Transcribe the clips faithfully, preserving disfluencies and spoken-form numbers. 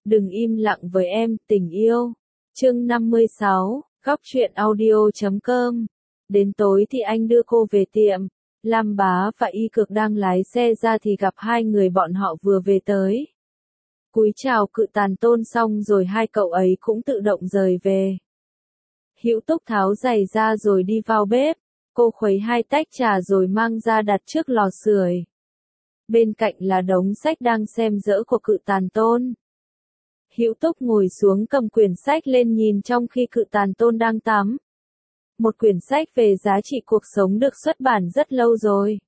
Đừng im lặng với em, tình yêu. Chương năm mươi sáu, góc truyện audio chấm com. Đến tối thì anh đưa cô về tiệm. Lam Bá và Y Cực đang lái xe ra thì gặp hai người bọn họ vừa về tới. Cúi chào Cự Tàn Tôn xong rồi hai cậu ấy cũng tự động rời về. Hữu Túc tháo giày ra rồi đi vào bếp. Cô khuấy hai tách trà rồi mang ra đặt trước lò sưởi. Bên cạnh là đống sách đang xem dỡ của Cự Tàn Tôn. Hữu Túc ngồi xuống cầm quyển sách lên nhìn trong khi Cự Tàn Tôn đang tắm. Một quyển sách về giá trị cuộc sống được xuất bản rất lâu rồi.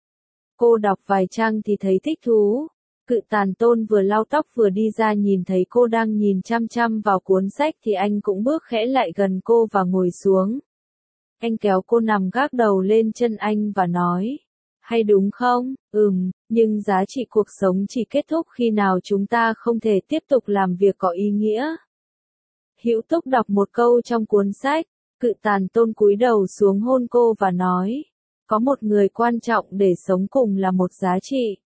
Cô đọc vài trang thì thấy thích thú. Cự Tàn Tôn vừa lau tóc vừa đi ra nhìn thấy cô đang nhìn chăm chăm vào cuốn sách thì anh cũng bước khẽ lại gần cô và ngồi xuống. Anh kéo cô nằm gác đầu lên chân anh và nói, hay đúng không? Ừm, nhưng giá trị cuộc sống chỉ kết thúc khi nào chúng ta không thể tiếp tục làm việc có ý nghĩa. Hữu Túc đọc một câu trong cuốn sách, Cự Tàn Tôn cúi đầu xuống hôn cô và nói, có một người quan trọng để sống cùng là một giá trị.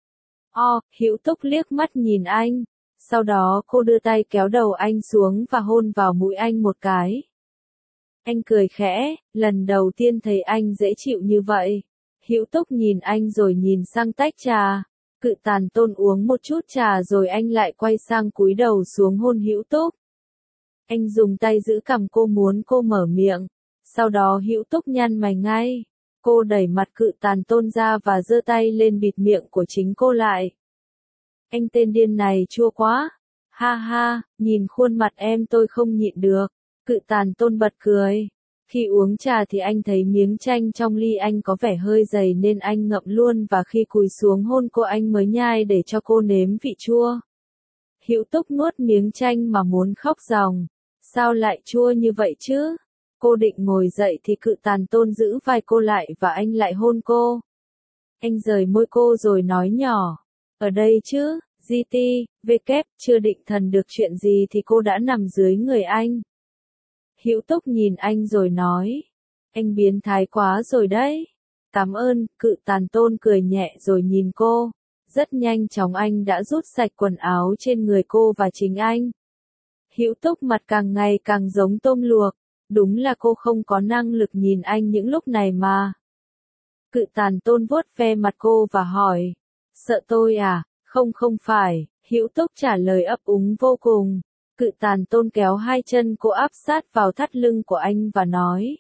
O, Hữu Túc liếc mắt nhìn anh, sau đó cô đưa tay kéo đầu anh xuống và hôn vào mũi anh một cái. Anh cười khẽ, lần đầu tiên thấy anh dễ chịu như vậy. Hữu Túc nhìn anh rồi nhìn sang tách trà. Cự Tàn Tôn uống một chút trà rồi anh lại quay sang cúi đầu xuống hôn Hữu Túc. Anh dùng tay giữ cằm cô muốn cô mở miệng. Sau đó Hữu Túc nhăn mày ngay. Cô đẩy mặt Cự Tàn Tôn ra và giơ tay lên bịt miệng của chính cô lại. Anh tên điên này chua quá. Ha ha, nhìn khuôn mặt em tôi không nhịn được. Cự Tàn Tôn bật cười. Khi uống trà thì anh thấy miếng chanh trong ly anh có vẻ hơi dày nên anh ngậm luôn và khi cúi xuống hôn cô anh mới nhai để cho cô nếm vị chua. Hữu Túc nuốt miếng chanh mà muốn khóc ròng. Sao lại chua như vậy chứ? Cô định ngồi dậy thì Cự Tàn Tôn giữ vai cô lại và anh lại hôn cô. Anh rời môi cô rồi nói nhỏ. Ở đây chứ, giê tê, vê kép, chưa định thần được chuyện gì thì cô đã nằm dưới người anh. Hữu Túc nhìn anh rồi nói. Anh biến thái quá rồi đấy. Cảm ơn, Cự Tàn Tôn cười nhẹ rồi nhìn cô. Rất nhanh chóng anh đã rút sạch quần áo trên người cô và chính anh. Hữu Túc mặt càng ngày càng giống tôm luộc. Đúng là cô không có năng lực nhìn anh những lúc này mà. Cự Tàn Tôn vuốt ve mặt cô và hỏi. Sợ tôi à? Không không phải, Hữu Túc trả lời ấp úng vô cùng. Cự Tàn Tôn kéo hai chân cô áp sát vào thắt lưng của anh và nói.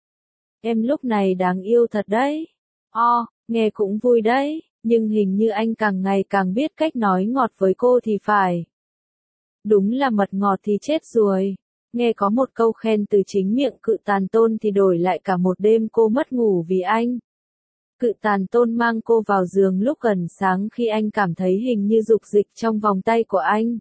Em lúc này đáng yêu thật đấy. O, nghe cũng vui đấy, nhưng hình như anh càng ngày càng biết cách nói ngọt với cô thì phải. Đúng là mật ngọt thì chết rồi. Nghe có một câu khen từ chính miệng Cự Tàn Tôn thì đổi lại cả một đêm cô mất ngủ vì anh. Cự Tàn Tôn mang cô vào giường lúc gần sáng khi anh cảm thấy hình như dục dịch trong vòng tay của anh.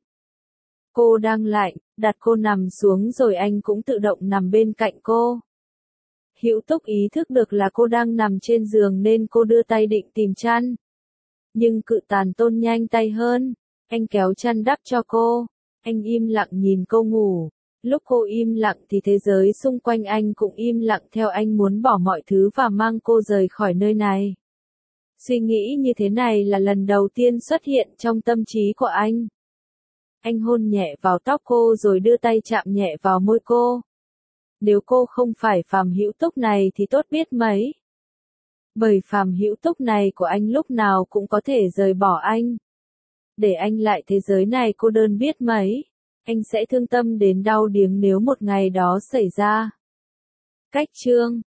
Cô đang lạnh, đặt cô nằm xuống rồi anh cũng tự động nằm bên cạnh cô. Hữu Túc ý thức được là cô đang nằm trên giường nên cô đưa tay định tìm chăn. Nhưng Cự Tàn Tôn nhanh tay hơn, anh kéo chăn đắp cho cô. Anh im lặng nhìn cô ngủ. Lúc cô im lặng thì thế giới xung quanh anh cũng im lặng theo anh muốn bỏ mọi thứ và mang cô rời khỏi nơi này. Suy nghĩ như thế này là lần đầu tiên xuất hiện trong tâm trí của anh. Anh hôn nhẹ vào tóc cô rồi đưa tay chạm nhẹ vào môi cô. Nếu cô không phải phàm Hữu Túc này thì tốt biết mấy. Bởi phàm Hữu Túc này của anh lúc nào cũng có thể rời bỏ anh. Để anh lại thế giới này cô đơn biết mấy. Anh sẽ thương tâm đến đau điếng nếu một ngày đó xảy ra. Cách chương